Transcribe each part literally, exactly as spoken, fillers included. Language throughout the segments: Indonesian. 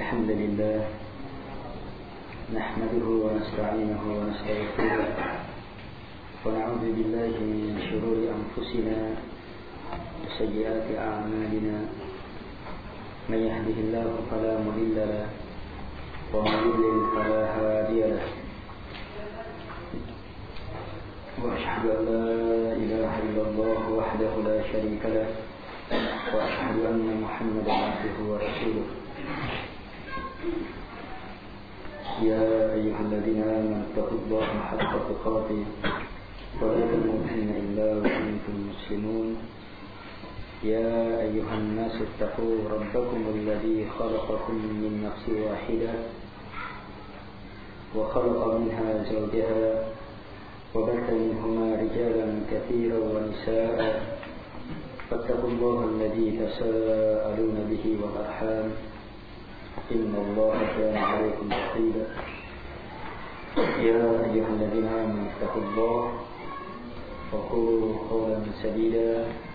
الحمد لله نحمده ونستعينه ونستغفره ونعوذ بالله من شرور أنفسنا وسيئات أعمالنا من يهده الله فلا مضل له ومن يضلل فلا هادي له وأشهد أن لا إله إلا الله وحده لا شريك له وأشهد أن محمدا عبده ورسوله يا أيها الذين آمنوا اتقوا الله حق تقاته ولا تموتن إلا وأنتم مسلمون يا أيها الناس اتقوا ربكم الذي خلقكم من نفس واحدة وخلق منها زوجها وبث منهما رجالا كثيرا ونساء فاتقوا الله الذي تساءلون به والأرحام إن الله كان عليكم رقيبا يا أيها الذين آمنوا اتقوا الله وقولوا قولا سديدا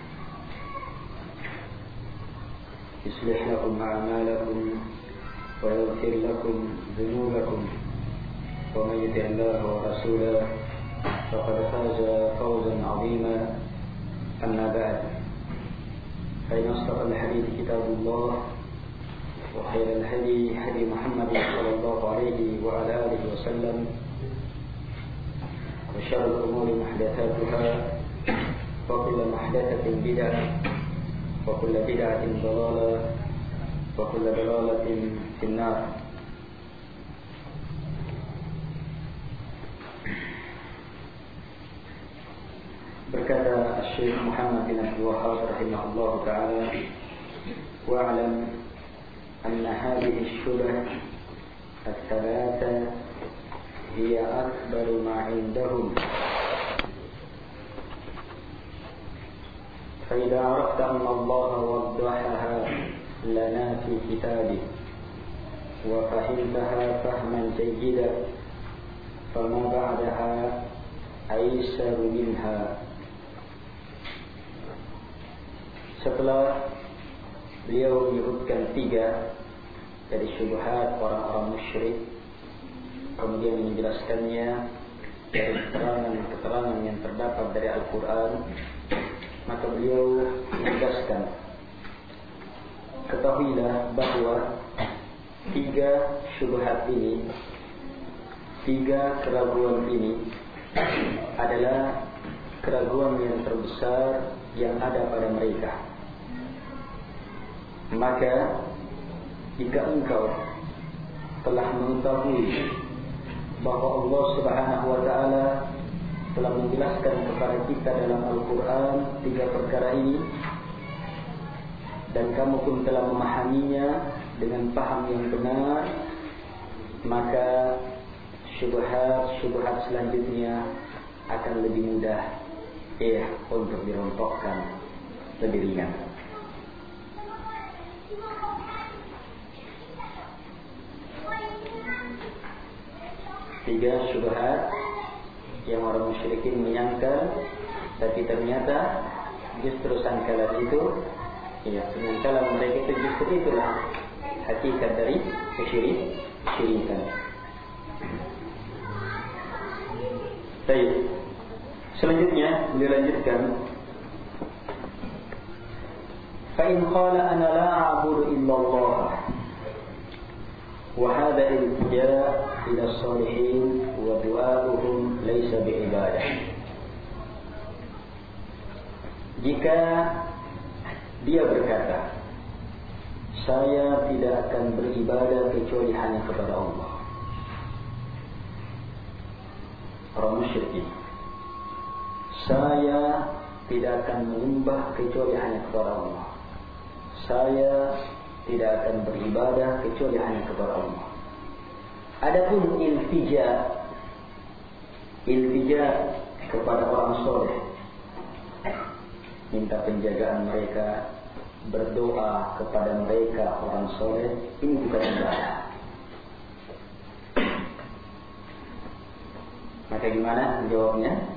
يصلح لكم أعمالكم ويغفر لكم ذنوبكم ومن يطع الله ورسوله فقد فاز فوزا عظيما أما بعد فإن أصدق الحديث كتاب الله وخير الهدي هدي محمد صلى الله عليه وعلى آله وسلم وشر الأمور محدثاتها وكل محدثة بدعة وكل بدعة ضلالة وكل ضلالة في النار. Berkata Syekh Muhammad bin Abdul Wahhab rahimahullah ta'ala, wa'alam anna hadhihi syubah al-thalatha hiya akbaru ma indahum fa idza arafta anna Allah waddahaha lana fi kitabih wa fahimtaha fahman jayyidan fama ba'daha aisaru minha. Setelah beliau menyebutkan tiga dari syubhat orang-orang musyrik, kemudian menjelaskannya dari keterangan-keterangan yang terdapat dari Al-Quran, maka beliau menegaskan, ketahuilah bahwa tiga syubhat ini, tiga keraguan ini adalah keraguan yang terbesar yang ada pada mereka. Maka jika engkau telah mengetahui bahwa Allah Subhanahu wa ta'ala telah menjelaskan kepada kita dalam Al-Quran tiga perkara ini, dan kamu pun telah memahaminya dengan paham yang benar, maka syubhat-syubhat selanjutnya akan lebih mudah ya untuk dirontokkan, lebih ringan. Tiga syubhat yang orang musyrikin menyangka, tapi ternyata justru sangkalan itu, ya, sangkalan mereka itu justru itulah hakikat dari kesyirik, kesyirikan. Baik. Selanjutnya beliau lanjutkan, fa in qala ana la a'budu illa Allah wa hadha iltija' ila as-salihin wa du'a'uhum laysa bi'ibadah. Jika dia berkata, saya tidak akan beribadah kecuali hanya kepada Allah, orang musyrik, saya tidak akan menyembah kecuali hanya kepada Allah, saya tidak akan beribadah kecuali hanya kepada Allah. Adapun iltija, iltija kepada orang soleh, minta penjagaan mereka, berdoa kepada mereka orang soleh, ini bukan ibadah. Maka gimana jawabnya?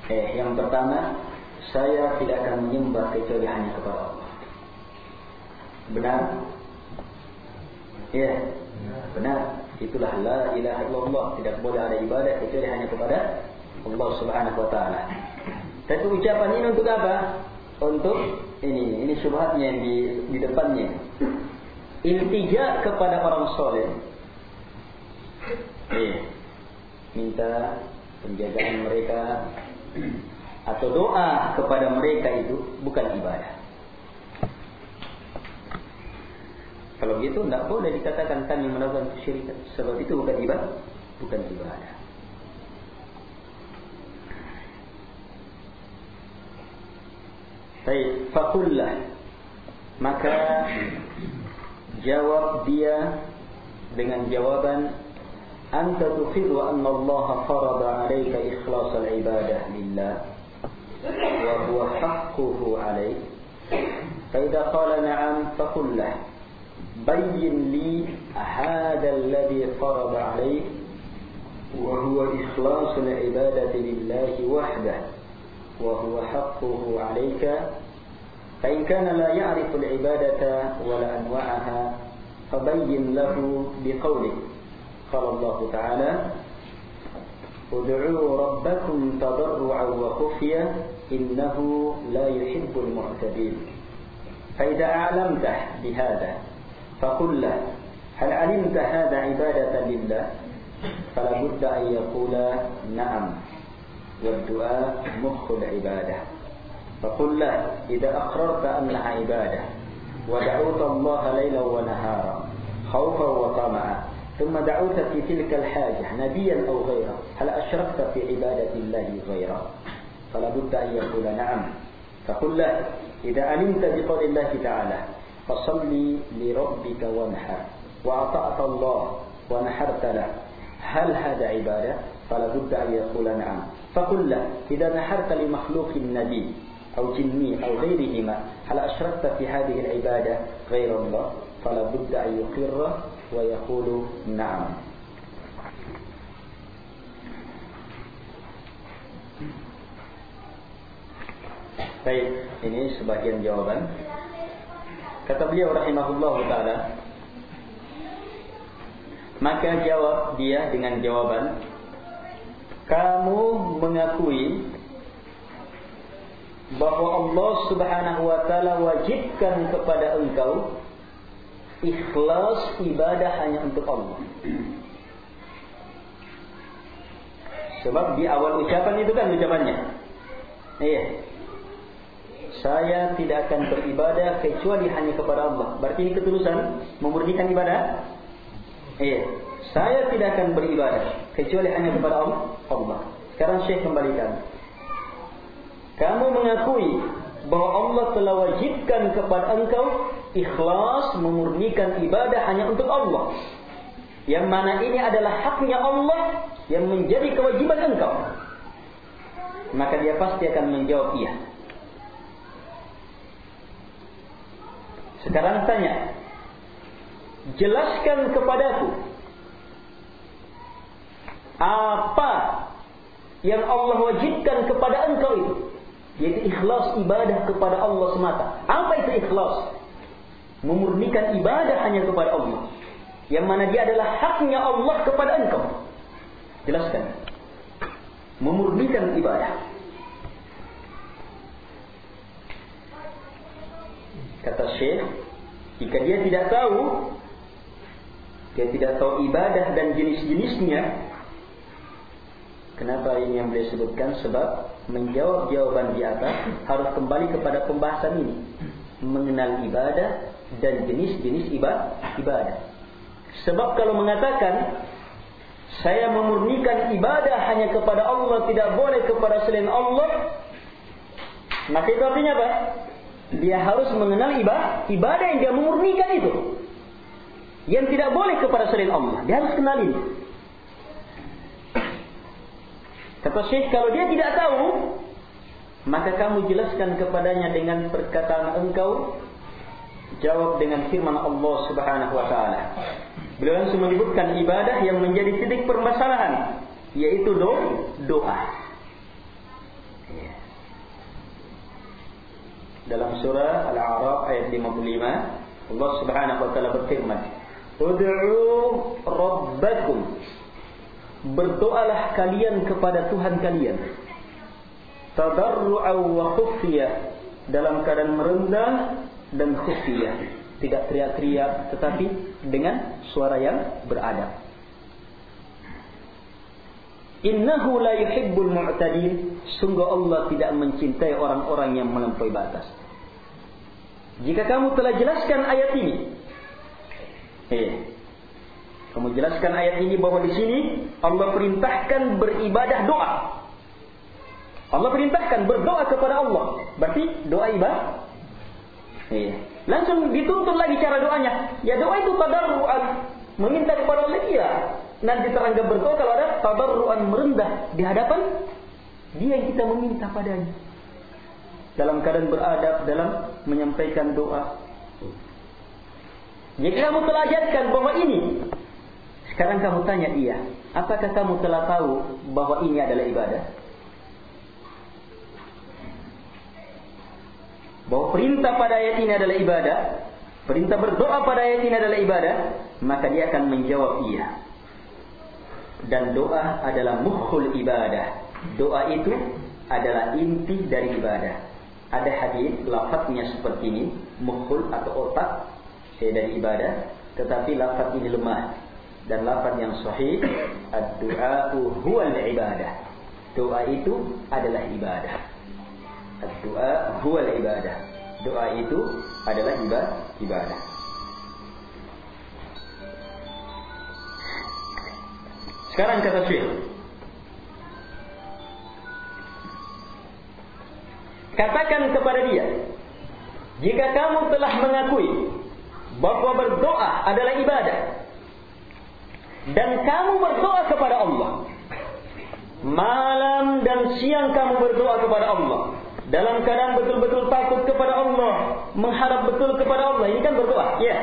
Eh, yang pertama, saya tidak akan menyembah kecuali hanya kepada Allah. Benar? Ya, benar. Itulah la ilaha illallah. Tidak boleh ada ibadah kecuali hanya kepada Allah Subhanahu wa taala. Tapi ucapan ini untuk apa? Untuk ini, ini syubhatnya yang di, di depannya. Iltija kepada orang soleh. Eh, minta penjagaan mereka atau doa kepada mereka itu bukan ibadah. Kalau gitu tidak boleh dikatakan kami melakukan kesyirikan, sebab itu bukan ibadah, bukan ibadah. Baik, faqullah, maka jawab dia dengan jawaban anta tuqirru anna Allah farada 'alaika ikhlas al-ibadah lillah wa huwa haqquhu 'alaik. Fa idza qala na'am faqullah bayyin li hadha alladhi farada 'alaik wa huwa ikhlas al-ibadati lillah wahdahu wa huwa haqquhu 'alaika. Fa in kana la ya'rifu al-ibadata wa la anwa'aha fabayyin lahu biqawlik. قال الله تعالى ادعوا ربكم تضرعا وخفيا إنه لا يحب المعتدين. فإذا أعلمته بهذا فقل له هل علمت هذا عبادة لله؟ فلا بد أن يقول نعم، والدعاء مخ العبادة. فقل له إذا أقررت أنها عبادة ودعوت الله ليلا ونهارا خوفا وطمعا ثم دعوت في تلك الحاجة نبيا أو غيره هل أشركت في عبادة الله غيره؟ فلا بد أن يقول نعم. فقل له إذا علمت بقول الله تعالى فصل لربك وانحر وأطعت الله ونحرت له هل هذا عبادة؟ فلا بد أن يقول نعم. فقل له إذا نحرت لمخلوق النبي أو جني أو غيرهما هل أشركت في هذه العبادة غير الله؟ فلا بد أن يقر wa yaqulu na'am. Baik, ini sebagian jawaban. Kata beliau rahimahullahu taala, maka jawab dia dengan jawaban, kamu mengakui bahwa Allah Subhanahu wa taala wajibkan kepada engkau ikhlas ibadah hanya untuk Allah. Sebab di awal ucapan itu kan ucapannya, iya, saya tidak akan beribadah kecuali hanya kepada Allah. Berarti ini ketulusan memurnikan ibadah. Iya, saya tidak akan beribadah kecuali hanya kepada Allah. Sekarang Syekh kembalikan, kamu mengakui bahwa Allah telah wajibkan kepada engkau ikhlas memurnikan ibadah hanya untuk Allah, yang mana ini adalah haknya Allah yang menjadi kewajiban engkau. Maka dia pasti akan menjawab iya. Sekarang tanya, jelaskan kepadaku apa yang Allah wajibkan kepada engkau itu, yaitu ikhlas ibadah kepada Allah semata. Apa itu ikhlas? Memurnikan ibadah hanya kepada Allah, yang mana dia adalah haknya Allah kepada engkau. Jelaskan. Memurnikan ibadah. Kata Syekh, jika dia tidak tahu, dia tidak tahu ibadah dan jenis-jenisnya. Kenapa ini yang boleh sebutkan? Sebab menjawab jawaban di atas harus kembali kepada pembahasan ini, mengenal ibadah dan jenis-jenis ibadah. Sebab kalau mengatakan saya memurnikan ibadah hanya kepada Allah, tidak boleh kepada selain Allah, maka itu artinya apa? Dia harus mengenal ibadah, ibadah yang dia memurnikan itu, yang tidak boleh kepada selain Allah. Dia harus kenal ini. Kata Syekh, kalau dia tidak tahu, maka kamu jelaskan kepadanya dengan perkataan engkau, jawab dengan firman Allah Subhanahu wa taala. Beliau langsung menyebutkan ibadah yang menjadi titik permasalahan, yaitu do, doa. Dalam surah Al-A'raf ayat lima puluh lima, Allah Subhanahu wa taala berfirman, "Ud'u rabbakum." Berdoalah kalian kepada Tuhan kalian. Tadarru'an wa khufiyah, dalam keadaan merendah dan khufiyah, tidak teriak-teriak tetapi dengan suara yang beradab. Innahu la yuhibbul mu'tadin, sungguh Allah tidak mencintai orang-orang yang melampaui batas. Jika kamu telah jelaskan ayat ini, eh, kamu jelaskan ayat ini bahwa di sini Allah perintahkan beribadah doa. Allah perintahkan berdoa kepada Allah. Berarti doa ibadah. Eh, langsung dituntut lagi cara doanya. Ya doa itu tadarruan, meminta kepada Allah. Iya. Nanti terangga berdoa kalau ada tadarruan, merendah di hadapan Dia yang kita meminta padanya. Dalam keadaan beradab dalam menyampaikan doa. Jika kamu telah ajarkan bahwa ini, sekarang kamu tanya dia, apakah kamu telah tahu bahwa ini adalah ibadah? Bahwa perintah pada ayat ini adalah ibadah, perintah berdoa pada ayat ini adalah ibadah, maka dia akan menjawab iya. Dan doa adalah mukhul ibadah. Doa itu adalah inti dari ibadah. Ada hadis lafaznya seperti ini, mukhul atau otak dari ibadah, tetapi lafaz ini lemah. Dan lafaz yang sahih, ad-du'a'u huwal ibadah. Doa itu adalah ibadah. Ad-du'a huwal ibadah. Doa itu adalah ibadah. Sekarang kata Syekh, katakan kepada dia, jika kamu telah mengakui bahwa berdoa adalah ibadah, dan kamu berdoa kepada Allah, malam dan siang kamu berdoa kepada Allah, dalam keadaan betul-betul takut kepada Allah, mengharap betul kepada Allah, ini kan berdoa, ya.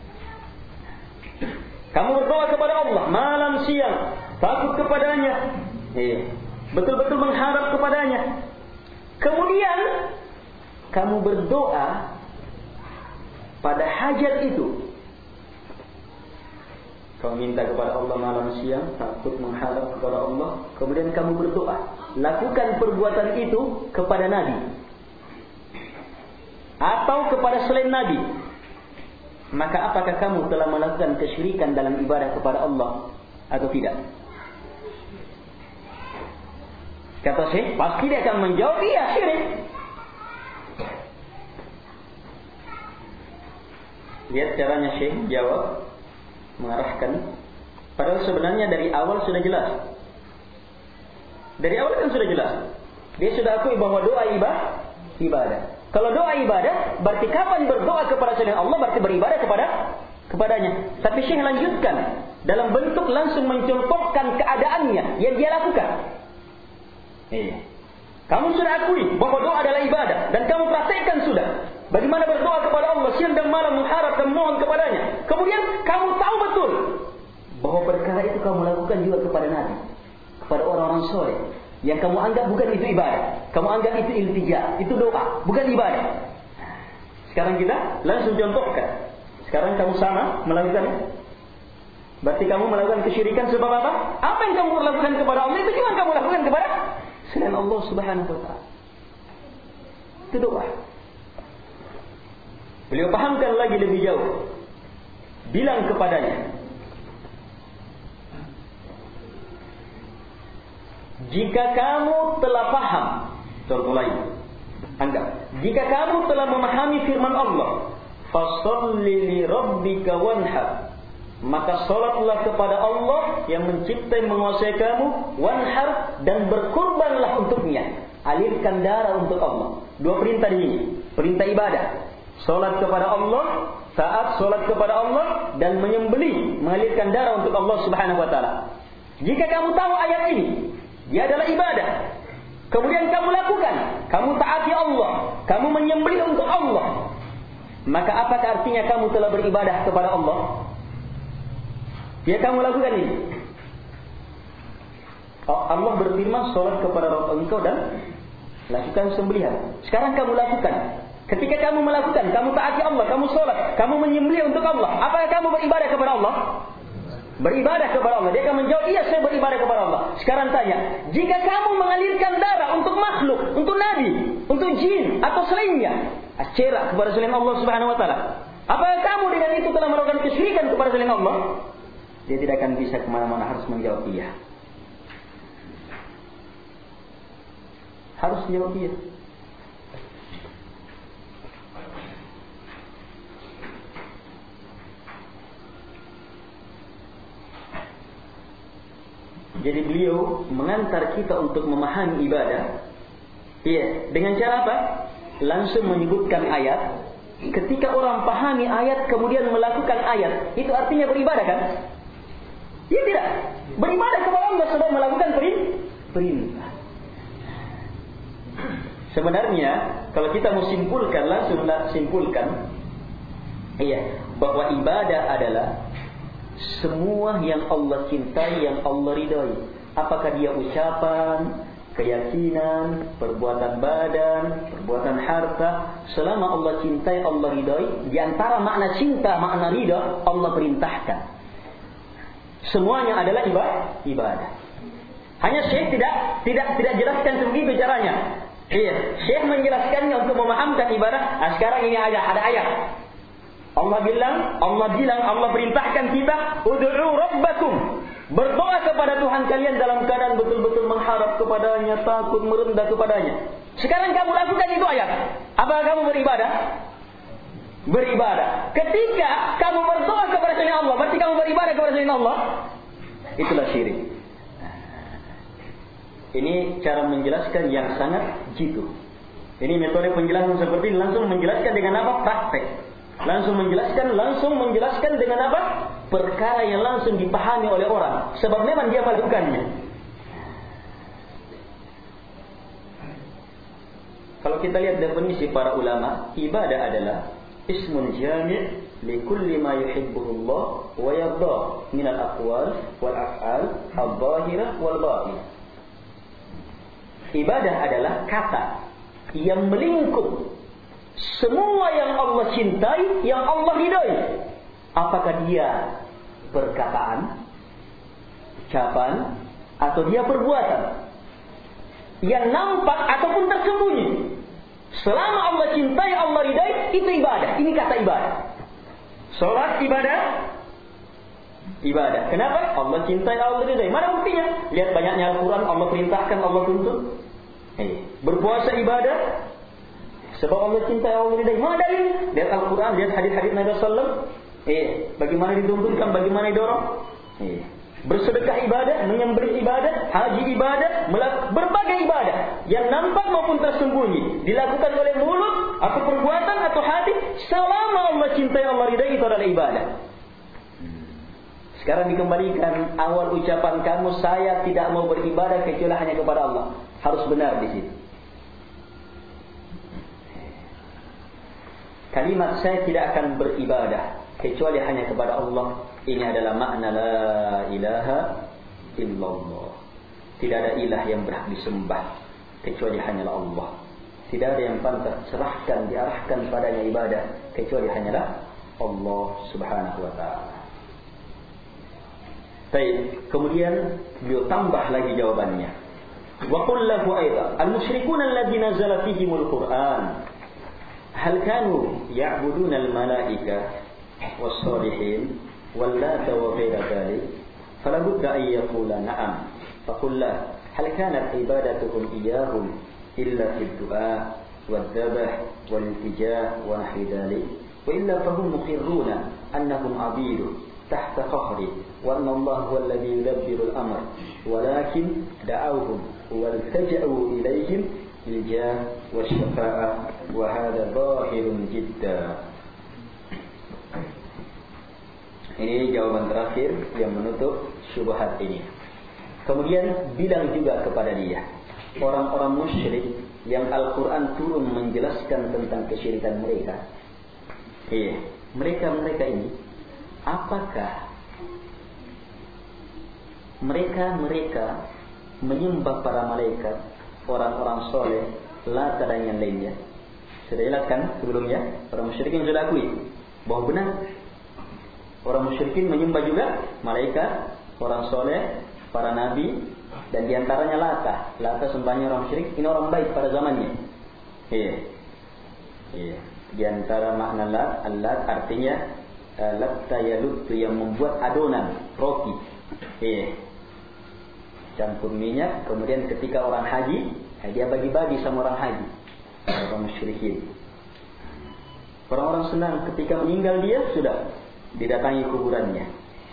Kamu berdoa kepada Allah malam siang, takut kepadanya, ya. Betul-betul mengharap kepadanya. Kemudian kamu berdoa pada hajat itu. Kamu minta kepada Allah malam siang, takut mengharap kepada Allah, kemudian kamu berdoa. Lakukan perbuatan itu kepada Nabi atau kepada selain Nabi. Maka apakah kamu telah melakukan kesyirikan dalam ibadah kepada Allah atau tidak? Kata Syekh, pasti dia akan menjawab, iya syirik. Lihat caranya Syekh jawab, mengarahkan. Padahal sebenarnya dari awal sudah jelas. Dari awal kan sudah jelas. Dia sudah akui bahwa doa ibadah, ibadah. Kalau doa ibadah, berarti kapan berdoa kepada selain Allah berarti beribadah kepada kepadanya. Tapi Syekh lanjutkan dalam bentuk langsung mencontohkan keadaannya yang dia lakukan. Iya. Kamu sudah akui bahwa doa adalah ibadah dan kamu praktekkan sudah bagaimana berdoa kepada Allah siang dan malam mengharap dan mohon kepadanya. Kemudian kamu tahu betul bahwa perkara itu kamu lakukan juga kepada Nabi, kepada orang-orang soleh yang kamu anggap bukan itu ibadah. Kamu anggap itu iltija, itu doa, bukan ibadah. Sekarang kita langsung contohkan. Sekarang kamu sama melakukannya. Berarti kamu melakukan kesyirikan sebab apa? Apa yang kamu lakukan kepada Allah itu juga kamu lakukan kepada selain Allah Subhanahu wa taala. Itu doa. Beliau pahamkan lagi lebih jauh. Bilang kepadanya, jika kamu telah paham, contoh lain, anggap, jika kamu telah memahami firman Allah, fasholli li rabbika wanhar, maka salatlah kepada Allah yang menciptai menguasai kamu, wanhar, dan berkurbanlah untuknya, alirkan darah untuk Allah. Dua perintah ini, perintah ibadah, salat kepada Allah, taat salat kepada Allah, dan menyembelih, mengalirkan darah untuk Allah Subhanahu wa taala. Jika kamu tahu ayat ini, dia adalah ibadah, kemudian kamu lakukan, kamu taati Allah, kamu menyembelih untuk Allah, maka apakah artinya kamu telah beribadah kepada Allah? Ya, kamu lakukan ini. Allah berfirman, salat kepada Rabb engkau dan lakukan sembelihan. Sekarang kamu lakukan. Ketika kamu melakukan, kamu taati Allah, kamu sholat, kamu menyembelih untuk Allah, apakah kamu beribadah kepada Allah? Beribadah kepada Allah. Dia akan menjawab, iya saya beribadah kepada Allah. Sekarang tanya, jika kamu mengalirkan darah untuk makhluk, untuk nabi, untuk jin atau selainnya, asyirah kepada selain Allah Subhanahu wa taala, apakah kamu dengan itu telah melakukan kesyirikan kepada selain Allah? Dia tidak akan bisa kemana-mana, harus menjawab iya. Harus menjawab iya. Jadi beliau mengantar kita untuk memahami ibadah. Iya, dengan cara apa? Langsung menyebutkan ayat. Ketika orang pahami ayat kemudian melakukan ayat, itu artinya beribadah kan? Ya tidak. Beribadah kepada Allah sebab melakukan perintah. Sebenarnya kalau kita mau simpulkan, langsung simpulkan, iya, bahwa ibadah adalah semua yang Allah cintai, yang Allah ridhai. Apakah dia ucapan, keyakinan, perbuatan badan, perbuatan harta, selama Allah cintai, Allah ridhai. Di antara makna cinta, makna ridha, Allah perintahkan. Semuanya adalah ibadah. Hanya Syekh tidak tidak tidak jelaskan begitu caranya. Iya, Syekh menjelaskannya untuk memahamkan ibadah. Nah, sekarang ini ada ada ayat. Allah bilang, Allah bilang, Allah perintahkan kita, ud'u rabbakum. Berdoa kepada Tuhan kalian dalam keadaan betul-betul mengharap kepadanya, takut merendah kepadanya. Sekarang kamu lakukan itu ayat. Apakah kamu beribadah? Beribadah. Ketika kamu berdoa kepada selain Allah, berarti kamu beribadah kepada selain Allah. Itulah syirik. Ini cara menjelaskan yang sangat jitu. Ini metode penjelasan seperti ini, langsung menjelaskan dengan apa? Praktek. Langsung menjelaskan, langsung menjelaskan dengan apa? Perkara yang langsung dipahami oleh orang. Sebab memang dia melakukannya. Kalau kita lihat definisi para ulama, ibadah adalah ismun jami' li kulli ma yuhibbuhu Allah wa yardah min al-aqwal wal af'al al-zahirah wal batinah. Ibadah adalah kata yang melingkup semua yang Allah cintai, yang Allah ridhai. Apakah dia perkataan, ucapan, atau dia perbuatan yang nampak ataupun tersembunyi. Selama Allah cintai, Allah ridhai, itu ibadah. Ini kata ibadah. Salat ibadah, ibadah. Kenapa? Allah cintai, Allah ridhai. Mana buktinya? Lihat banyaknya Al-Quran, Allah perintahkan, Allah tuntut. Eh, berpuasa ibadah. Sebab Allah cintai, Allah ridhai. Mana dalil? Lihat Al-Quran, lihat hadis-hadis Nabi sallallahu alaihi wasallam. Eh, bagaimana dituntutkan, bagaimana didorong. Eh, bersedekah ibadah, menyembelih ibadah, haji ibadah, berbagai ibadah yang nampak maupun tersembunyi dilakukan oleh mulut atau perbuatan atau hati. Selama Allah cintai, Allah ridhai, itu adalah ibadah. Sekarang dikembalikan awal ucapan kamu, saya tidak mau beribadah kecuali hanya kepada Allah. Harus benar di situ. Kalimat saya tidak akan beribadah kecuali hanya kepada Allah. Ini adalah makna la ilaha illallah. Tidak ada ilah yang berhak disembah kecuali hanyalah Allah. Tidak ada yang pantas serahkan, diarahkan padanya ibadah kecuali hanyalah Allah Subhanahu wa taala. Baik, kemudian beliau tambah lagi jawabannya. Wa qul lahu aidan al-musyrikuuna alladziina nazala fihimul Qur'an hal kanu ya'buduna al-malaa'ikah was-salihin wal-lata wa ghayra dhalik fala budda an yaqula na'am faqul la hal kanat ibadatuhum iyyahum illa fi ad-du'a wad-dhabh wal-iltija' wa nahwi dhalik wa illa fahum muqirruna annahum 'abidu tahta qahri wa anna Allah huwa alladhi yudabbiru al-amr walakin da'awhum waltaja'u ilayhim الجاه والشفاعة وهذا ظاهر جدا. Ini jawaban terakhir yang menutup syubhat ini. Kemudian bilang juga kepada dia, orang-orang musyrik yang Al-Quran turun menjelaskan tentang kesyirikan mereka. Iya, mereka-mereka ini, apakah mereka-mereka menyembah para malaikat, orang-orang soleh, Lata dan yang lainnya? Sudah jelaskan sebelumnya, orang musyrikin sudah akui bahwa benar orang musyrikin menyembah juga malaikat, orang soleh, para nabi, dan diantaranya Lata. Lata sembahnya orang musyrik, ini orang baik pada zamannya. Iya. Iya. Di antara makna Lat, Al-Lat artinya uh, Latta yalutu, yang membuat adonan roti. Iya. Campur minyak, kemudian ketika orang haji, dia bagi-bagi sama orang haji, orang musyrikin. Orang-orang senang ketika meninggal dia, sudah didatangi kuburannya.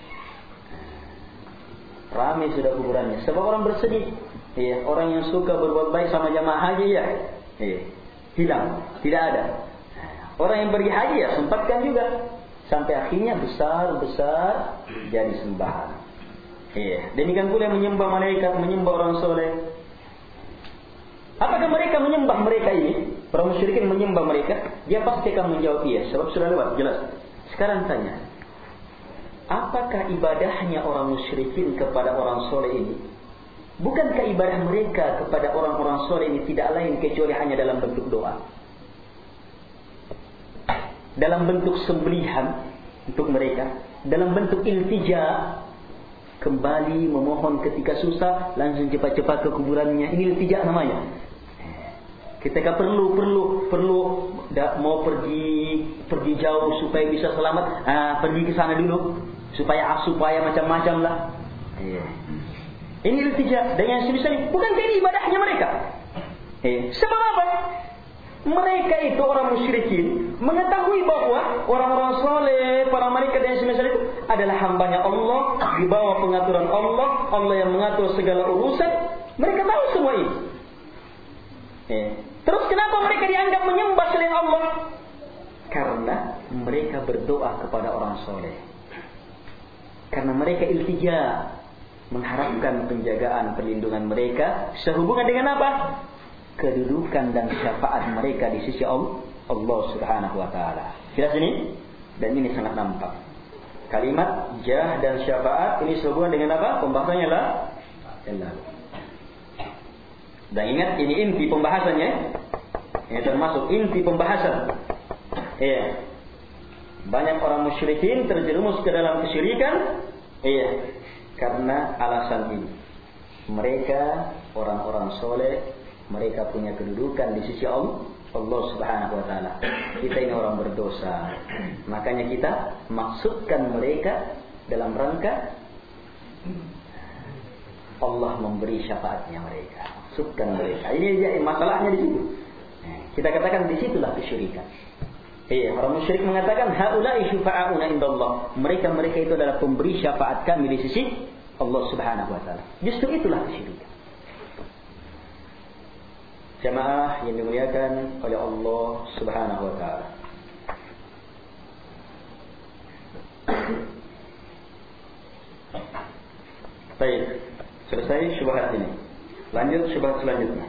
Ramai sudah kuburannya. Sebab orang bersedih. Ya, orang yang suka berbuat baik sama jamaah haji ya, ya hilang, tidak ada. Orang yang pergi haji ya sempatkan juga, sampai akhirnya besar-besar jadi sembahan. Ya, demikian pula yang menyembah malaikat, menyembah orang soleh. Apakah mereka menyembah mereka ini? Para musyrikin menyembah mereka? Dia pasti akan menjawab iya, sebab sudah lewat jelas. Sekarang tanya, apakah ibadahnya orang musyrikin kepada orang soleh ini? Bukankah ibadah mereka kepada orang-orang soleh ini tidak lain kecuali hanya dalam bentuk doa, dalam bentuk sembelihan untuk mereka, dalam bentuk iltija, kembali memohon ketika susah, langsung cepat-cepat ke kuburannya. Ini iltija namanya. Ketika perlu perlu perlu mau pergi pergi jauh supaya bisa selamat, ah, pergi ke sana dulu supaya supaya macam-macam lah. Iya. Ini iltija dengan semisal ini. Bukan jadi ibadahnya mereka. Eh, sebab apa? Mereka itu orang musyrikin mengetahui bahwa orang-orang soleh, para malaikat dan semisal itu adalah hambanya Allah, di bawah pengaturan Allah, Allah yang mengatur segala urusan. Mereka tahu semua ini. Eh, terus kenapa mereka dianggap menyembah selain Allah? Karena mereka berdoa kepada orang soleh. Karena mereka iltija, mengharapkan penjagaan perlindungan mereka sehubungan dengan apa? Kedudukan dan syafaat mereka di sisi Allah, Allah Subhanahu wa taala. Jelas ini? Dan ini sangat nampak. Kalimat jah dan syafaat ini sehubungan dengan apa? Pembahasannya lah. Dan ingat, ini inti pembahasannya. Ini termasuk inti pembahasan. Iya. Banyak orang musyrikin terjerumus ke dalam kesyirikan. Iya. Karena alasan ini. Mereka orang-orang soleh, mereka punya kedudukan di sisi Allah, Allah Subhanahu wa taala. Kita ini orang berdosa. Makanya kita maksudkan mereka dalam rangka Allah memberi syafaatnya mereka. Maksudkan mereka. Ini masalahnya di situ. Kita katakan di situlah kesyirikan. Eh, orang musyrik mengatakan haula'i syufa'auna indallah. Mereka-mereka itu adalah pemberi syafaat kami di sisi Allah Subhanahu wa taala. Justru itulah kesyirikan. Jamaah yang dimuliakan oleh Allah Subhanahu wa taala. Baik, selesai syubhat ini. Lanjut syubhat selanjutnya.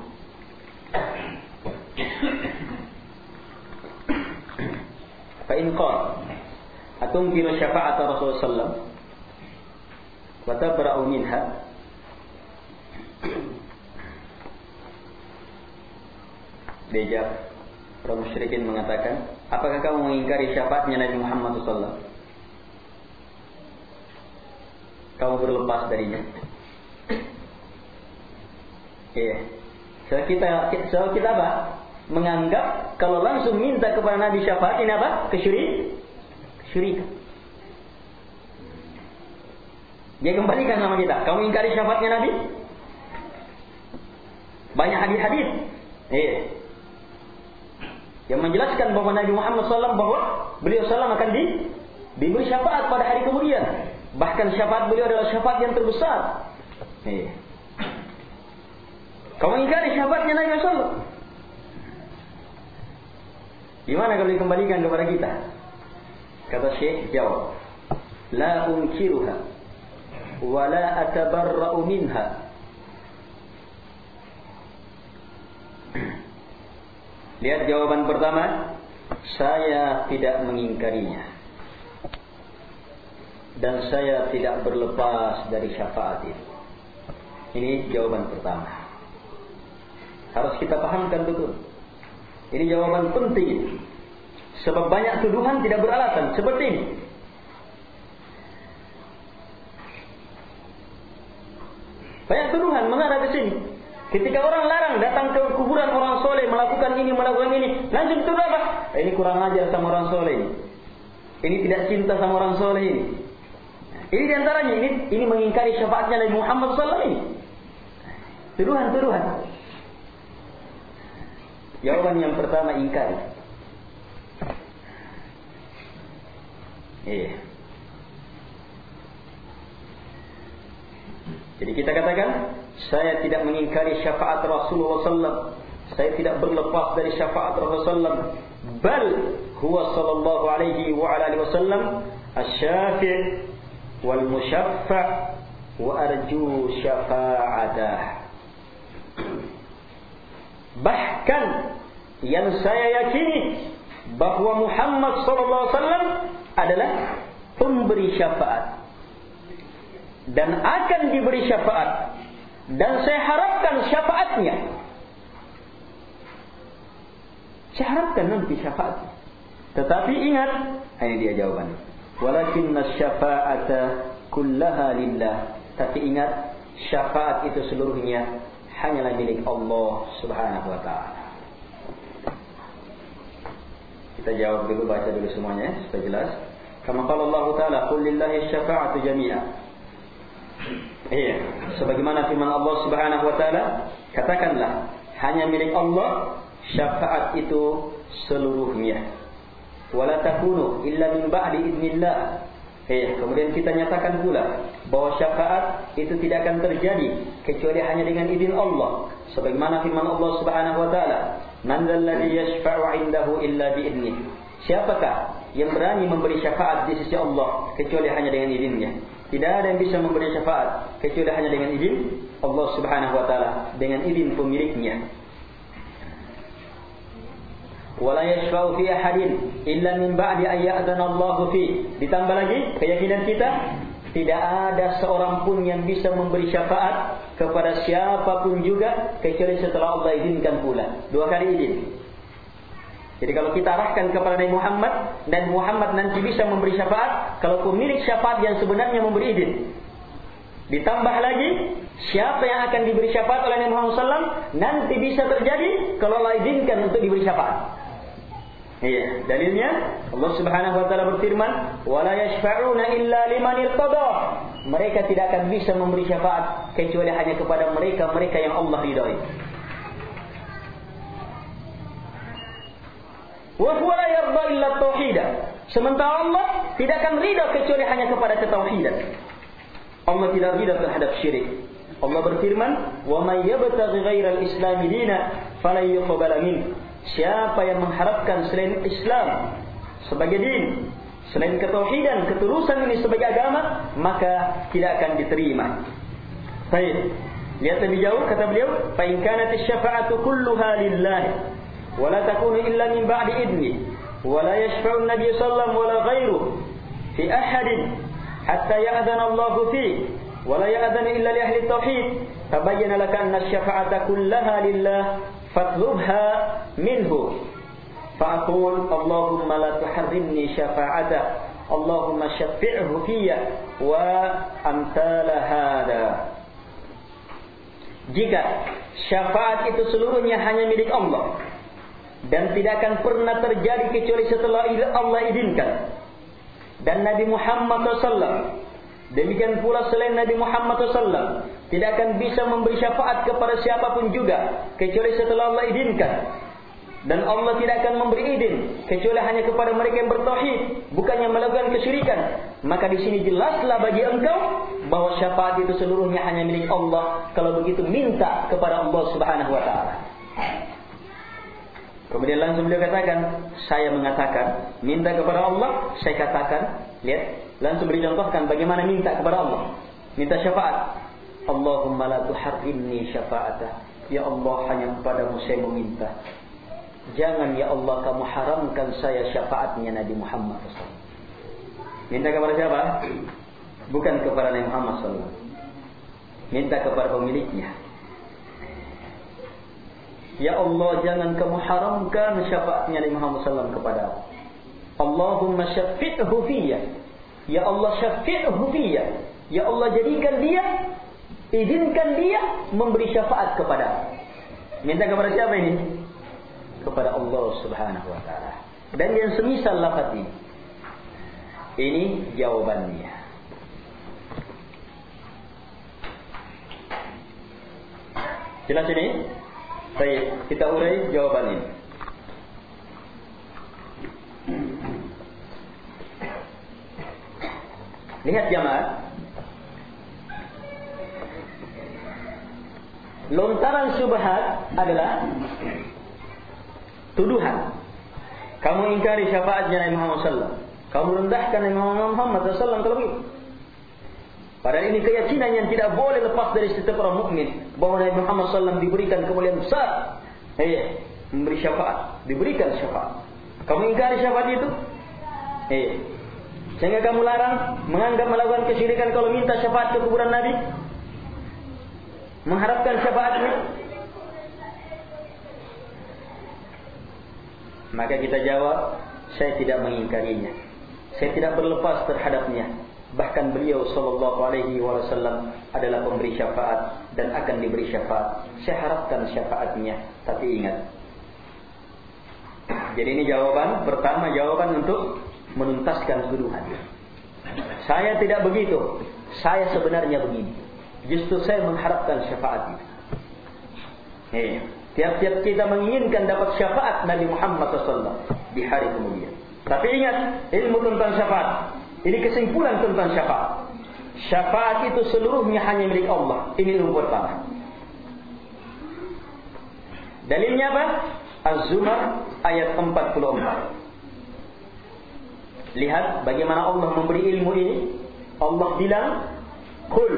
Fa in qala atunkiru syafa'at Rasulullah sallallahu alaihi wasallam wa tabra'u minha, Dijab orang musyrikin mengatakan, apakah kamu mengingkari syafaatnya Nabi Muhammad sallallahu alaihi wasallam? Kamu berlepas darinya. Iya. So kita, so kita apa? Menganggap kalau langsung minta kepada Nabi syafaat ini apa? Kesyirik, kesyirikan. Dia kembalikan sama kita. Kamu ingkari syafaatnya Nabi? Banyak hadis-hadis. Iya. Yang menjelaskan bahwa Nabi Muhammad sallallahu alaihi wasallam bahwa beliau sallallahu akan di, diberi syafaat pada hari kemudian. Bahkan syafaat beliau adalah syafaat yang terbesar. Iya. Kamu ingkari syafaatnya Nabi sallallahu alaihi wasallam? Gimana kalau dikembalikan kepada kita? Kata Syekh jawab, la unkiruha wa la atabarra'u minha. Lihat jawaban pertama, saya tidak mengingkarinya dan saya tidak berlepas dari syafaat itu. Ini jawaban pertama. Harus kita pahamkan betul. Ini jawaban penting. Sebab banyak tuduhan tidak beralasan seperti ini. Banyak tuduhan mengarah ke sini. Ketika orang larang datang ke kuburan orang soleh, melakukan ini, melakukan ini, langsung tuduh apa? Eh, ini kurang ajar sama orang soleh ini. Ini tidak cinta sama orang soleh ini. Ini diantaranya, ini, ini mengingkari syafaatnya Nabi Muhammad sallallahu alaihi wasallam ini. Tuduhan-tuduhan. Jawaban yang pertama ingkari. Iya. Jadi kita katakan, saya tidak mengingkari syafaat Rasulullah sallallahu alaihi wasallam. Saya tidak berlepas dari syafaat Rasulullah sallallahu alaihi wasallam. Bal huwa sallallahu alaihi wa alihi wasallam asy-syafi' wal musyaffa' wa arju syafa'atah. Bahkan yang saya yakini bahwa Muhammad sallallahu alaihi wasallam adalah pemberi syafaat dan akan diberi syafaat, dan saya harapkan syafaatnya. Saya harapkan nanti syafaat. Tetapi ingat, ini dia jawaban. Walakinna syafa'ata kullaha lillah. Tapi ingat, syafaat itu seluruhnya hanyalah milik Allah Subhanahu wa ta'ala. Kita jawab dulu, baca dulu semuanya supaya jelas. Kama qala Allah Ta'ala, qul lillahi syafa'atu jami'a. Iya, sebagaimana firman Allah Subhanahu wa ta'ala, katakanlah hanya milik Allah syafaat itu seluruhnya. Wala takunu illa min ba'di idznillah. Eh, kemudian kita nyatakan pula bahwa syafaat itu tidak akan terjadi kecuali hanya dengan izin Allah. Sebagaimana firman Allah Subhanahu wa taala, "Man dzalladzi yashfa'u 'indahu illa bi idnih." Siapakah yang berani memberi syafaat di sisi Allah kecuali hanya dengan izinnya? Tidak ada yang bisa memberi syafaat kecuali hanya dengan izin Allah Subhanahu wa taala, dengan izin pemiliknya. Wala yashfa'u fi ahadin illa min ba'di an ya'zana Allahu fi. Ditambah lagi keyakinan kita, tidak ada seorang pun yang bisa memberi syafaat kepada siapapun juga kecuali setelah Allah izinkan pula. Dua kali izin. Jadi kalau kita arahkan kepada Nabi Muhammad, dan Muhammad nanti bisa memberi syafaat kalau pemilik syafaat yang sebenarnya memberi izin. Ditambah lagi, siapa yang akan diberi syafaat oleh Nabi Muhammad sallallahu alaihi wasallam nanti bisa terjadi kalau Allah izinkan untuk diberi syafaat. Iya, dalilnya Allah Subhanahu wa taala berfirman, "Wala yashfa'una illa liman irtada." Mereka tidak akan bisa memberi syafaat kecuali hanya kepada mereka-mereka yang Allah ridai. Wa huwa la yarda illa tauhid. Sementara Allah tidak akan ridha kecuali hanya kepada ketauhidan. Allah tidak ridha terhadap syirik. Allah berfirman, "Wa may yabtaghi ghairal islami dina falan yuqbala min." Siapa yang mengharapkan selain Islam sebagai din, selain ketauhidan, ketulusan ini sebagai agama, maka tidak akan diterima. Baik, lihat lebih jauh kata beliau, fa in kanat asy-syafa'atu kulluha lillah wa la takunu illa min ba'di idni wa la yashfa'u an-nabiy sallallahu alaihi wasallam wa la ghairuhu fi ahadin hatta ya'dhana Allah fi wa la ya'dhanu illa li ahli at-tauhid tabayyana laka anna asy-syafa'ata kullaha lillah fatlubha minhu fa'qul Allahumma la tuharrimni syafa'ata Allahumma syafi'hu fiyya wa amtala hada. Jika syafaat itu seluruhnya hanya milik Allah dan tidak akan pernah terjadi kecuali setelah Allah izinkan, dan Nabi Muhammad sallallahu alaihi wasallam demikian pula selain Nabi Muhammad sallallahu alaihi wasallam tidak akan bisa memberi syafaat kepada siapapun juga kecuali setelah Allah izinkan, dan Allah tidak akan memberi izin kecuali hanya kepada mereka yang bertauhid, bukannya melakukan kesyirikan, maka di sini jelaslah bagi engkau bahwa syafaat itu seluruhnya hanya milik Allah. Kalau begitu minta kepada Allah Subhanahu wa taala. Kemudian langsung beliau katakan, saya mengatakan minta kepada Allah, saya katakan, lihat, langsung dicontohkan bagaimana minta kepada Allah. Minta syafaat. Allahumma la tuharrimni syafa'ata. Ya Allah, hanya kepadamu saya meminta. Jangan ya Allah kamu haramkan saya syafaatnya Nabi Muhammad sallallahu alaihi wasallam. Minta kepada siapa? Bukan kepada Nabi Muhammad sallallahu alaihi wasallam. Minta kepada pemiliknya. Ya Allah, jangan kamu haramkan syafaatnya Nabi Muhammad sallallahu alaihi wasallam kepada aku. Allahumma syafi'hu fiyya. Ya Allah, syafi'hu fiyya. Ya Allah, jadikan dia, izinkan dia memberi syafaat kepada aku. Minta kepada siapa ini? Kepada Allah Subhanahu wa taala. Dan yang semisal lafaz ini. Ini jawabannya. Jelas ini? Baik, kita urai jawaban ini. Lihat jamaah. Lontaran syubhat adalah tuduhan. Kamu ingkari syafaatnya Nabi Muhammad sallallahu alaihi wasallam. Kamu rendahkan Nabi Muhammad sallallahu alaihi wasallam kalau begitu. Padahal ini keyakinan yang tidak boleh lepas dari setiap orang mukmin bahwa Nabi Muhammad sallallahu alaihi wasallam diberikan kemuliaan besar. Iya, memberi syafaat, diberikan syafaat. Kamu ingkari syafaat itu? Iya. Sehingga kamu larang menganggap melakukan kesyirikan kalau minta syafaat ke kuburan Nabi, mengharapkan syafaatnya. Maka kita jawab, saya tidak mengingkarinya. Saya tidak berlepas terhadapnya. Bahkan beliau sallallahu alaihi wasallam adalah pemberi syafaat dan akan diberi syafaat. Saya harapkan syafaatnya, tapi ingat. Jadi ini jawaban pertama, jawaban untuk menuntaskan tuduhan. Saya tidak begitu. Saya sebenarnya begini. Justru saya mengharapkan syafaat itu. Eh, tiap-tiap kita menginginkan dapat syafaat Nabi Muhammad sallallahu alaihi wasallam di hari kemudian. Tapi ingat, ilmu tentang syafaat. Ini kesimpulan tentang syafaat. Syafaat itu seluruhnya hanya milik Allah. Ini ilmu pertama. Dalilnya apa? Az-Zumar ayat empat puluh empat. Lihat bagaimana Allah memberi ilmu ini. Allah bilang, Qul.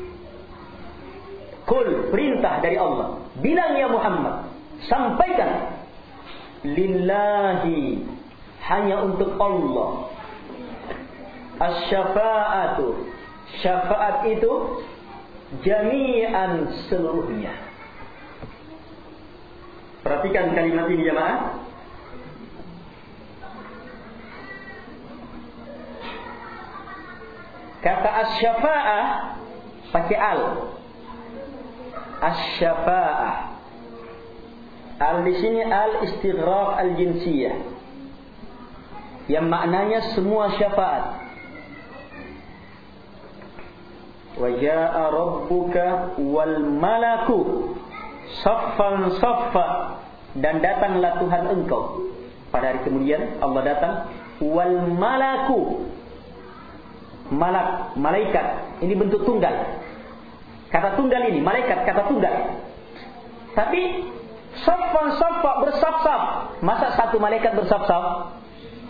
Qul, perintah dari Allah. Bilang ya Muhammad, sampaikan. Lillahi, hanya untuk Allah. Asy-syafa'atu, syafaat itu jami'an seluruhnya. Perhatikan kalimat ini jemaah. Kata asy-syafa'ah pakai al. Asy-syafa'ah. Al di sini al istighraq al-jinsiyah. Yang maknanya semua syafaat. Wa jaa rabbuka wal malaku saffan saffa, dan datanglah Tuhan engkau. Pada hari kemudian Allah datang, wal malaku, malak, malaikat. Ini bentuk tunggal. Kata tunggal ini, malaikat kata tunggal. Tapi saffan saffa, bersaf-saf. Masa satu malaikat bersaf-saf?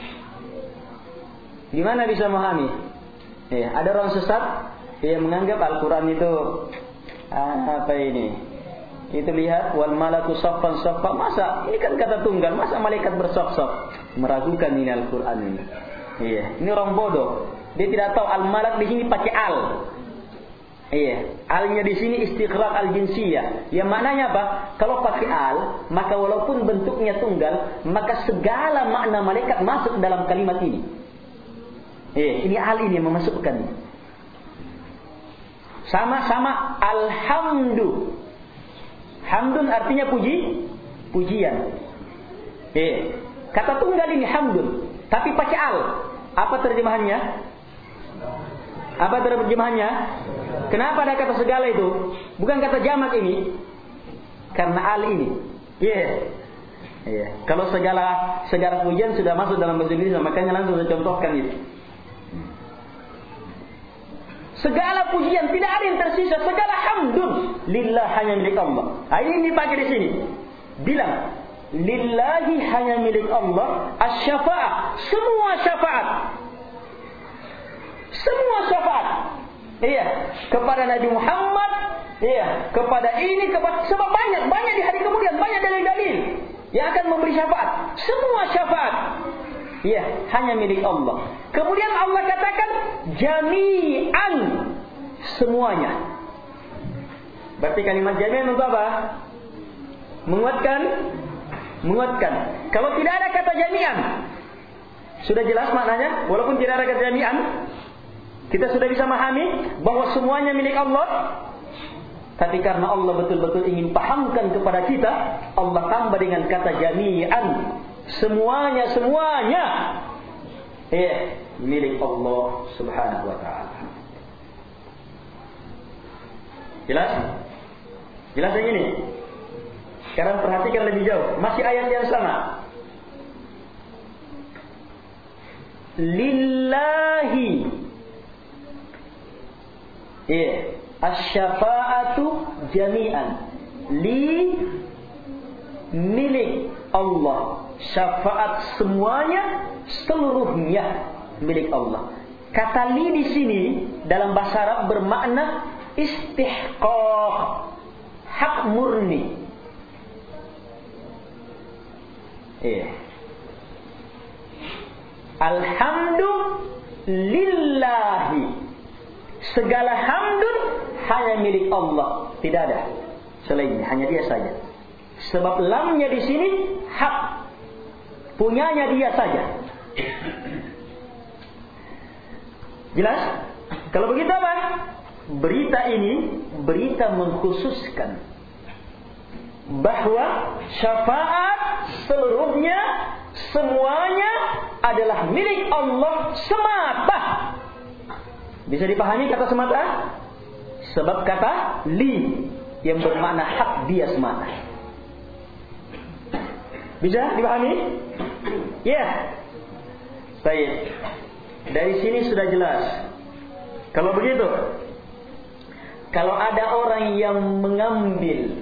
Gimana bisa memahami? Ya, ada orang sesat yang menganggap Al-Quran itu apa ini? Itu lihat wal malaku saffan saffa. Masa ini kan kata tunggal, masa malaikat bersaf-saf? Meragukan ini Al-Quran ini. Iya, ini orang bodoh. Dia tidak tahu al-malak di sini pakai al. Iya, alnya di sini istighraq al-jinsiyah. Yang maknanya apa? Kalau pakai al, maka walaupun bentuknya tunggal, maka segala makna malaikat masuk dalam kalimat ini. Iya, ini al ini yang memasukkan. Sama-sama alhamdu. Hamdun artinya puji, pujian. Eh, kata tunggal ini hamdun, tapi pakai al. Apa terjemahannya? Apa terjemahannya? Kenapa ada kata segala itu? Bukan kata jamak ini. Karena al ini. Iya. Yeah. Iya. Yeah. Kalau segala segala pujian sudah masuk dalam bahasa Indonesia, makanya langsung saya contohkan itu. Segala pujian, tidak ada yang tersisa. Segala hamdun lillah, hanya milik Allah. Nah, ini dipakai di sini. Bilang, lillahi, hanya milik Allah. Asy-syafa'ah, semua syafaat. Semua syafaat. Iya, kepada Nabi Muhammad. Iya, kepada ini, kepada sebab banyak, banyak di hari kemudian, banyak dalil-dalil yang akan memberi syafaat. Semua syafaat. Iya, hanya milik Allah. Kemudian Allah katakan jami'an, semuanya. Berarti kalimat jami'an untuk apa? Menguatkan, menguatkan. Kalau tidak ada kata jami'an, sudah jelas maknanya. Walaupun tidak ada kata jami'an, kita sudah bisa memahami bahwa semuanya milik Allah. Tapi karena Allah betul-betul ingin pahamkan kepada kita, Allah tambah dengan kata jami'an. Semuanya, semuanya eh, milik Allah subhanahu wa ta'ala. Jelas? Jelas yang ini? Sekarang perhatikan lebih jauh. Masih ayat yang sama. Lillahi eh, asy-syafa'atu jami'an. Li, milik Allah. Syafaat semuanya, seluruhnya milik Allah. Kata li di sini dalam bahasa Arab bermakna istihqaq, hak murni. Iya. Alhamdulillahi, segala hamdun hanya milik Allah, tidak ada selainnya, hanya Dia saja. Sebab lamnya di sini hak, punyanya Dia saja. Jelas? Kalau begitu apa? Berita ini berita mengkhususkan bahwa syafaat seluruhnya, semuanya adalah milik Allah semata. Bisa dipahami kata semata? Sebab kata li yang bermakna hak Dia semata. Bisa dipahami? Ya. Yeah. Baik. Dari sini sudah jelas. Kalau begitu, kalau ada orang yang mengambil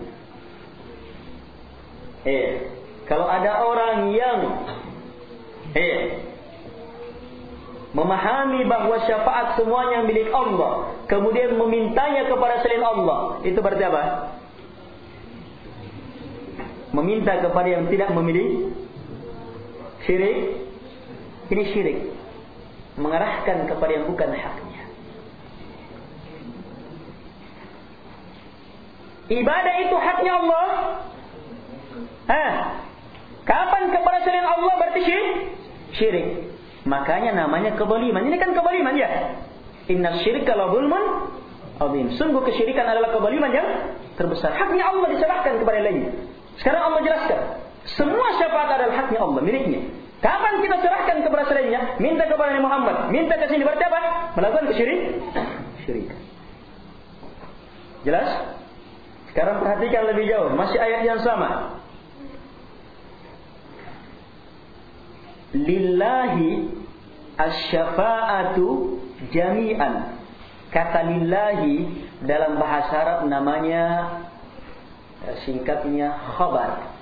eh kalau ada orang yang eh memahami bahwa syafaat semuanya milik Allah, kemudian memintanya kepada selain Allah, itu berarti apa? Meminta kepada yang tidak memilih, syirik. Ini syirik, mengarahkan kepada yang bukan haknya. Ibadah itu haknya Allah. Hah? Kapan kepada selain Allah berarti syirik? Syirik. Makanya namanya kezaliman. Ini kan kezaliman ya. Inna syirka la zulmun azim. Sungguh kesyirikan adalah kezaliman yang terbesar. Haknya Allah diserahkan kepada yang lain. Sekarang Allah jelaskan, semua syafaat adalah haknya Allah, miliknya. Kapan kita serahkan kepada selainnya? Minta kepada Nabi Muhammad, minta ke sini berarti apa? Melakukan kesyirik? Syirik. Jelas? Sekarang perhatikan lebih jauh, masih ayat yang sama. Lillahi asy-syafa'atu jami'an. Kata lillahi dalam bahasa Arab namanya, singkatnya khabar.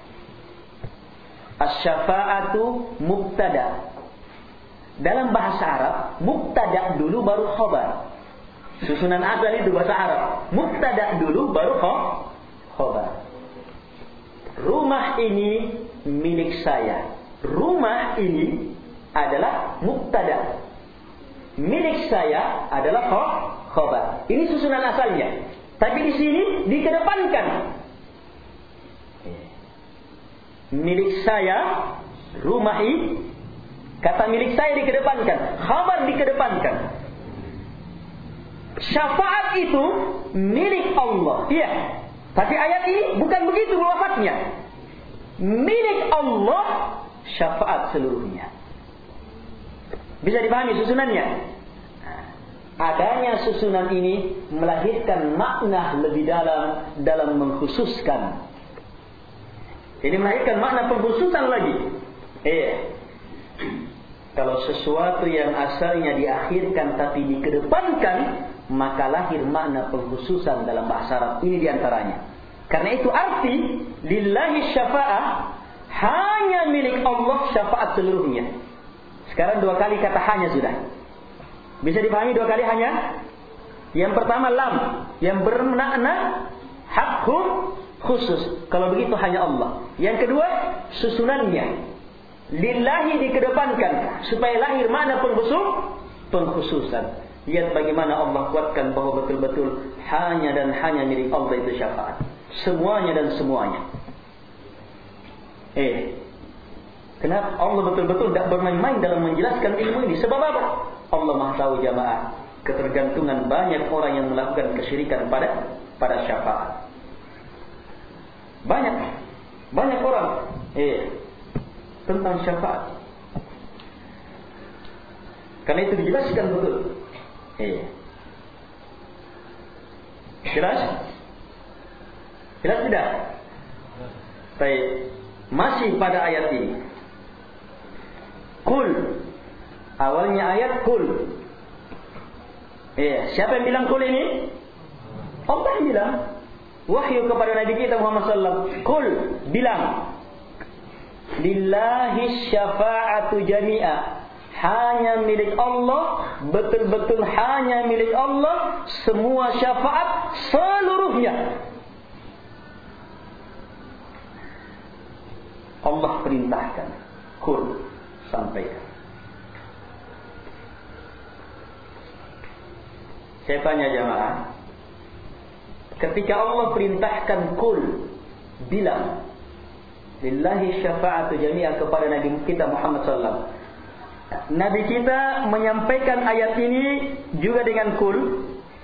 Asy-syafa'atu mubtada. Dalam bahasa Arab, mubtada dulu baru khabar. Susunan asal itu bahasa Arab. Mubtada dulu baru khabar. Rumah ini milik saya. Rumah ini adalah mubtada. Milik saya adalah khabar. Ini susunan asalnya. Tapi di sini dikedepankan. Milik saya, rumah ini, kata milik saya dikedepankan, khabar dikedepankan. Syafaat itu milik Allah. Iya. Tapi ayat ini bukan begitu lafaznya. Milik Allah syafaat seluruhnya. Bisa dipahami susunannya? Adanya susunan ini melahirkan makna lebih dalam dalam mengkhususkan. Ini melahirkan makna pengkhususan lagi. Iya. Kalau sesuatu yang asalnya diakhirkan tapi dikedepankan, maka lahir makna pengkhususan dalam bahasa Arab. Ini diantaranya. Karena itu arti lillahi syafa'ah, hanya milik Allah syafaat seluruhnya. Sekarang dua kali kata hanya sudah. Bisa dipahami dua kali hanya? Yang pertama lam, yang bermakna hakun khusus. Kalau begitu hanya Allah. Yang kedua susunannya. Lillahi dikedepankan supaya lahir makna pengkhusus, pengkhususan. Lihat bagaimana Allah kuatkan bahwa betul-betul hanya dan hanya milik Allah itu syafaat. Semuanya dan semuanya. Eh, kenapa Allah betul-betul tidak bermain-main dalam menjelaskan ilmu ini? Sebab apa? Allah Maha tahu jamaah, ketergantungan banyak orang yang melakukan kesyirikan pada pada syafaat. Banyak, banyak orang eh tentang syafaat. Karena itu dijelaskan betul. Eh, jelas? Jelas tidak? Baik, masih pada ayat ini. Kul, awalnya ayat kul. Eh, siapa yang bilang kul ini? Allah yang bilang. Wahyu kepada Nabi kita Muhammad sallallahu alaihi wasallam. Kul, bilang. Lillahi syafa'atu jami'a. Hanya milik Allah, betul-betul hanya milik Allah, semua syafaat seluruhnya. Allah perintahkan, kul, sampaikan. Saya tanya jamaah, ketika Allah perintahkan kul, bilang, lillahi syafa'atu jami'ah kepada Nabi kita Muhammad sallallahu alaihi wasallam. Nabi kita menyampaikan ayat ini juga dengan kul?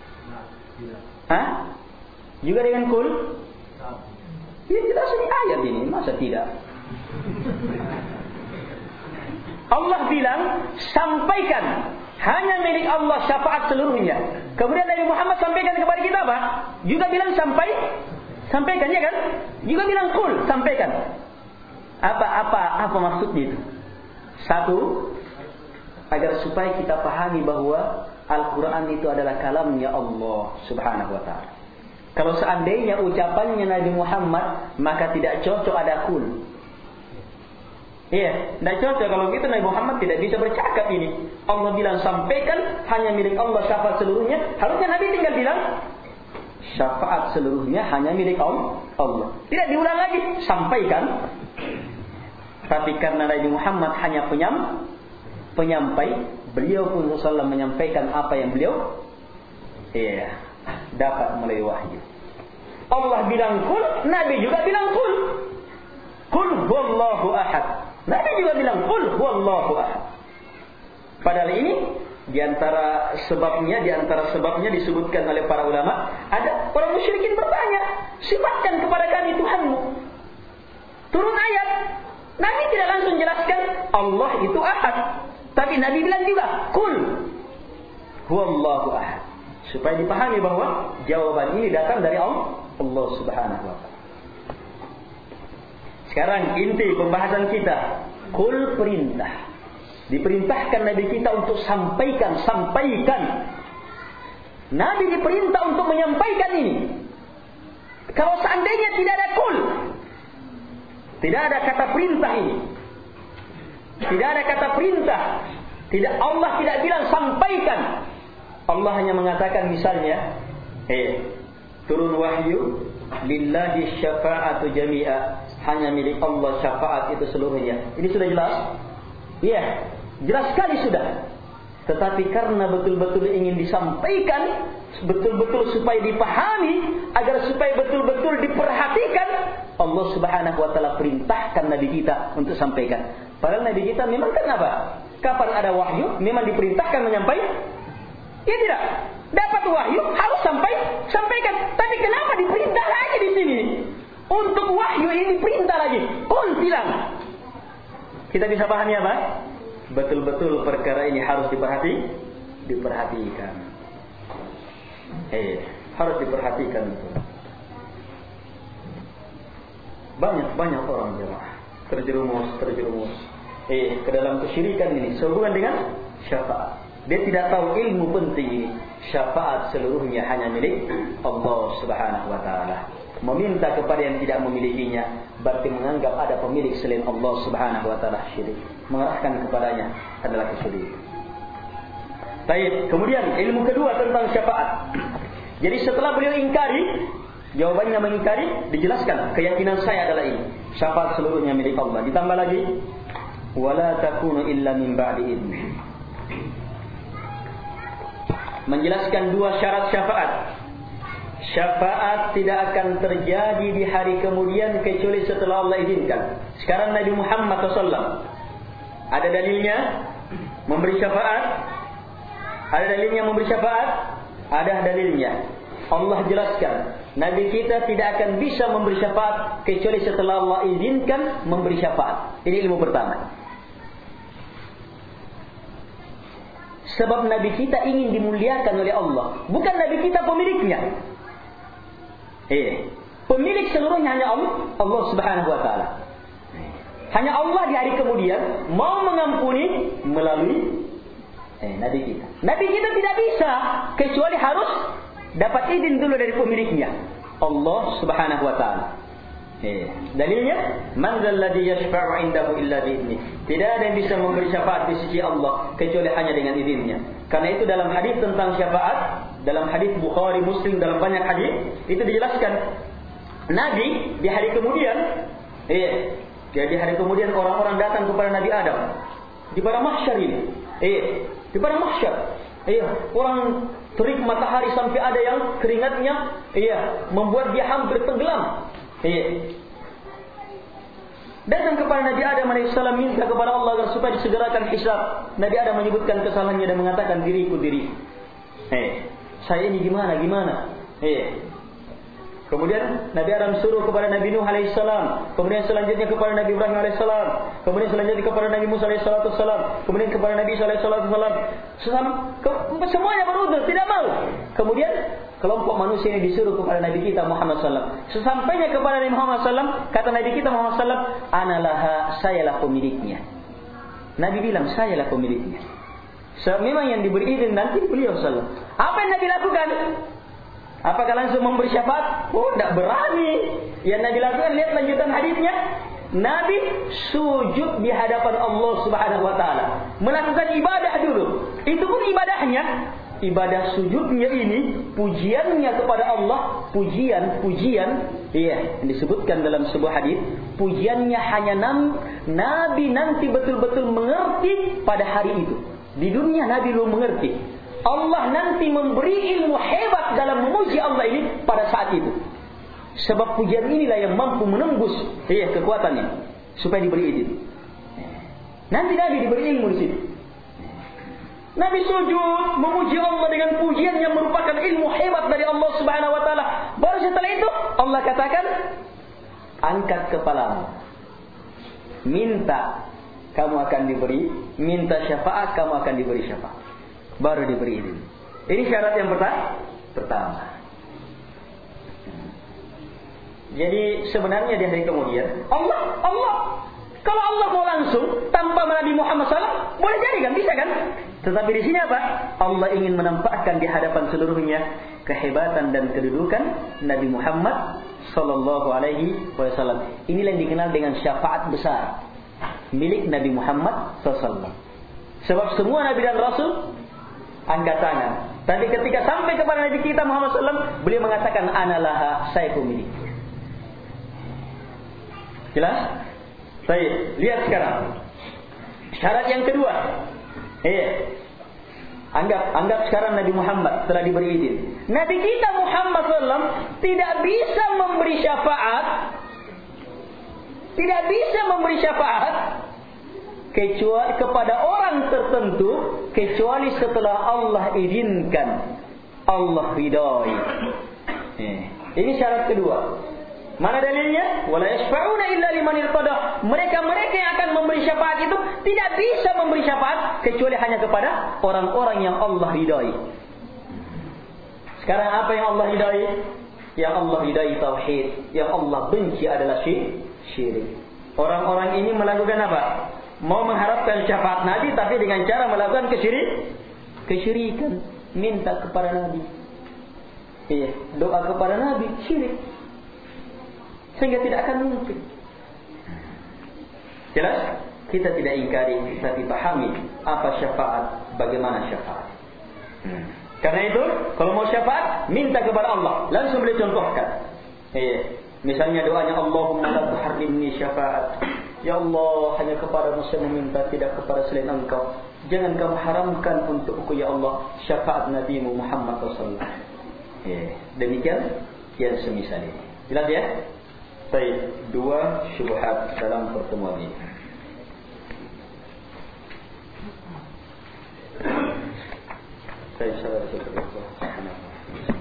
Hah? Juga dengan kul? Ya jelas ini ayat ini, masa tidak? Allah bilang, sampaikan. Hanya milik Allah syafaat seluruhnya. Kemudian Nabi Muhammad sampaikan kepada kita apa? Juga bilang sampai, sampaikan ya kan? Juga bilang kul, sampaikan. Apa apa apa maksudnya itu? Satu, agar supaya kita pahami bahwa Al-Quran itu adalah kalamnya Allah Subhanahu wa ta'ala. Kalau seandainya ucapannya Nabi Muhammad, maka tidak cocok ada kul. Iya, tidak cocok kalau gitu. Nabi Muhammad tidak bisa bercakap ini. Allah bilang sampaikan, hanya milik Allah syafaat seluruhnya. Harusnya Nabi tinggal bilang syafaat seluruhnya hanya milik Allah. Tidak diulang lagi, sampaikan. Tapi karena Nabi Muhammad hanya penyam, penyampai, beliau pun sallallahu alaihi wasallam menyampaikan apa yang beliau iya, dapat melalui wahyu. Allah bilang kul, Nabi juga bilang kul. Kul huwallahu ahad. Nabi juga bilang kul huwallahu ahad. Padahal ini diantara sebabnya, diantara sebabnya disebutkan oleh para ulama, ada orang musyrikin bertanya, sifatkan kepada kami Tuhanmu. Turun ayat, Nabi tidak langsung jelaskan Allah itu ahad, tapi Nabi bilang juga kul huwallahu ahad, supaya dipahami bahwa jawaban ini datang dari Allah, Allah Subhanahu wa ta'ala. Sekarang inti pembahasan kita, kul perintah. Diperintahkan Nabi kita untuk sampaikan, sampaikan. Nabi diperintah untuk menyampaikan ini. Kalau seandainya tidak ada kul, tidak ada kata perintah ini, tidak ada kata perintah, tidak, Allah tidak bilang sampaikan. Allah hanya mengatakan misalnya, eh, turun wahyu, lillahi syafa'atu jami'a, hanya milik Allah syafaat itu seluruhnya. Ini sudah jelas? Iya, jelas sekali sudah. Tetapi karena betul-betul ingin disampaikan, betul-betul supaya dipahami, agar supaya betul-betul diperhatikan, Allah Subhanahu wa ta'ala perintahkan Nabi kita untuk sampaikan. Padahal Nabi kita memang kan apa? Kapan ada wahyu, memang diperintahkan menyampaikan? Ya tidak. Dapat wahyu, harus sampai, sampaikan. Tapi kenapa diperintah lagi di sini? Untuk wahyu ini perintah lagi. Kul bilang. Kita bisa pahami apa? Betul-betul perkara ini harus diperhati, diperhatikan. Eh, harus diperhatikan. Banyak-banyak orang jemaah terjerumus, terjerumus. Eh, ke dalam kesyirikan ini sehubungan dengan syafaat. Dia tidak tahu ilmu penting ini. Syafaat seluruhnya hanya milik Allah Subhanahu wa ta'ala. Meminta kepada yang tidak memilikinya berarti menganggap ada pemilik selain Allah Subhanahu wa ta'ala syirik. Mengarahkan kepadanya adalah kesyirikan. Baik, kemudian ilmu kedua tentang syafaat. Jadi setelah beliau ingkari, jawabannya mengingkari, dijelaskan keyakinan saya adalah ini. Syafaat seluruhnya milik Allah. Ditambah lagi, wala takunu illa min ba'di idzni. Menjelaskan dua syarat syafaat. syafaat tidak akan terjadi di hari kemudian kecuali setelah Allah izinkan. Sekarang Nabi Muhammad shallallahu alaihi wasallam ada dalilnya memberi syafaat? Ada dalilnya memberi syafaat? Ada dalilnya. Allah jelaskan, Nabi kita tidak akan bisa memberi syafaat kecuali setelah Allah izinkan memberi syafaat. Ini ilmu pertama. Sebab Nabi kita ingin dimuliakan oleh Allah, bukan Nabi kita pemiliknya. Eh, pemilik seluruhnya hanya Allah, Allah Subhanahu wa taala. Hanya Allah di hari kemudian mau mengampuni melalui eh, Nabi kita. Nabi kita tidak bisa kecuali harus dapat izin dulu dari pemiliknya, Allah Subhanahu wa taala. Eh, dalilnya, man dzalladzi yashfa'u 'indahu illa bi'idznih. Tidak ada yang bisa memberi syafaat di sisi Allah kecuali hanya dengan izinnya. Karena itu dalam hadis tentang syafaat, dalam hadis Bukhari, Muslim, dalam banyak hadis itu dijelaskan Nabi di hari kemudian, eh, jadi hari kemudian orang-orang datang kepada Nabi Adam di padang mahsyar ini. Eh, di padang mahsyar. Eh, orang terik matahari sampai ada yang keringatnya iya membuat dia hampir tenggelam. Iya. Datang kepada Nabi Adam alaihissalam minta kepada Allah agar supaya disegerakan hisab. Nabi Adam menyebutkan kesalahannya dan mengatakan diriku diri. Eh, saya ini gimana gimana? Eh. Kemudian Nabi Adam suruh kepada Nabi Nuh alaihissalam, kemudian selanjutnya kepada Nabi Ibrahim alaihissalam, kemudian selanjutnya kepada Nabi Musa alaihissalam, kemudian kepada Nabi Isa alaihissalam. Semuanya berudhr, tidak mau. Kemudian kelompok manusia ini disuruh kepada Nabi kita Muhammad sallallahu alaihi wasallam. Sesampainya kepada Nabi Muhammad sallallahu alaihi wasallam, kata Nabi kita Muhammad sallallahu alaihi wasallam, "Analaha, sayalah pemiliknya." Nabi bilang, "Sayalah pemiliknya." So, memang yang diberi izin nanti beliau sallallahu alaihi wasallam. Apa yang Nabi lakukan? Apakah langsung memberi syafaat? Oh, tidak berani. Yang Nabi lakukan, lihat lanjutan hadisnya. Nabi sujud di hadapan Allah Subhanahu wa taala, melakukan ibadah dulu. Itu pun ibadahnya, ibadah sujudnya ini pujiannya kepada Allah, pujian, pujian, iya, yang disebutkan dalam sebuah hadis, pujiannya hanya nam, Nabi nanti betul-betul mengerti pada hari itu. Di dunia Nabi belum mengerti. Allah nanti memberi ilmu hebat dalam memuji Allah ini pada saat itu. Sebab pujian inilah yang mampu menembus iya, kekuatannya supaya diberi izin. Nanti Nabi diberi ilmu di situ. Nabi sujud memuji Allah dengan pujian yang merupakan ilmu hebat dari Allah Subhanahu wa taala. Baru setelah itu Allah katakan, angkat kepalamu. Minta, kamu akan diberi. Minta syafaat, kamu akan diberi syafaat. Baru diberi izin. Ini syarat yang pertama. Pertama. Jadi sebenarnya di hari kemudian Allah, Allah. Kalau Allah mau langsung tanpa Nabi Muhammad sallallahu alaihi wasallam, boleh jadi kan, bisa kan? Tetapi di sini apa? Allah ingin menampakkan di hadapan seluruhnya kehebatan dan kedudukan Nabi Muhammad sallallahu alaihi wasallam. Inilah yang dikenal dengan syafaat besar milik Nabi Muhammad sallallahu alaihi wasallam. Sebab semua Nabi dan Rasul angkat tangan. Tapi ketika sampai kepada Nabi kita Muhammad sallallahu alaihi wasallam, beliau mengatakan, "Analaha, saya pemiliknya." Jelas? Baik, lihat sekarang. Syarat yang kedua. Eh, anggap anggap sekarang Nabi Muhammad telah diberi izin. Nabi kita Muhammad sallallahu alaihi wasallam tidak bisa memberi syafaat. Tidak bisa memberi syafaat kecuali kepada orang tertentu kecuali setelah Allah izinkan, Allah ridai. Eh, ini syarat kedua. Mana dalilnya? Wala yashfa'una illa liman irtada. Mereka-mereka yang akan memberi syafaat itu tidak bisa memberi syafaat kecuali hanya kepada orang-orang yang Allah ridai. Sekarang apa yang Allah ridai? Yang Allah ridai tauhid, yang Allah benci adalah syirik. Orang-orang ini melakukan apa? Mau mengharapkan syafaat Nabi tapi dengan cara melakukan kesyirik, kesyirikan, minta kepada Nabi. Iya, doa kepada Nabi, syirik. Sehingga tidak akan mungkin. Jelas? Kita tidak ingkari, tapi pahami apa syafaat, bagaimana syafaat. Hmm. Karena itu, kalau mau syafaat, minta kepada Allah. Langsung boleh contohkan. Iya. Misalnya doanya, Allahumma la tuharrimni syafaat. Ya Allah, hanya kepadamu saya meminta, tidak kepada selain Engkau. Jangan kamu haramkan untukku ya Allah syafaat Nabi Muhammad sallallahu alaihi wasallam. Ya, demikian yang semisal ini. Jelas ya? Baik, dua syubhat dalam pertemuan ini. Baik, sahabat-sahabat.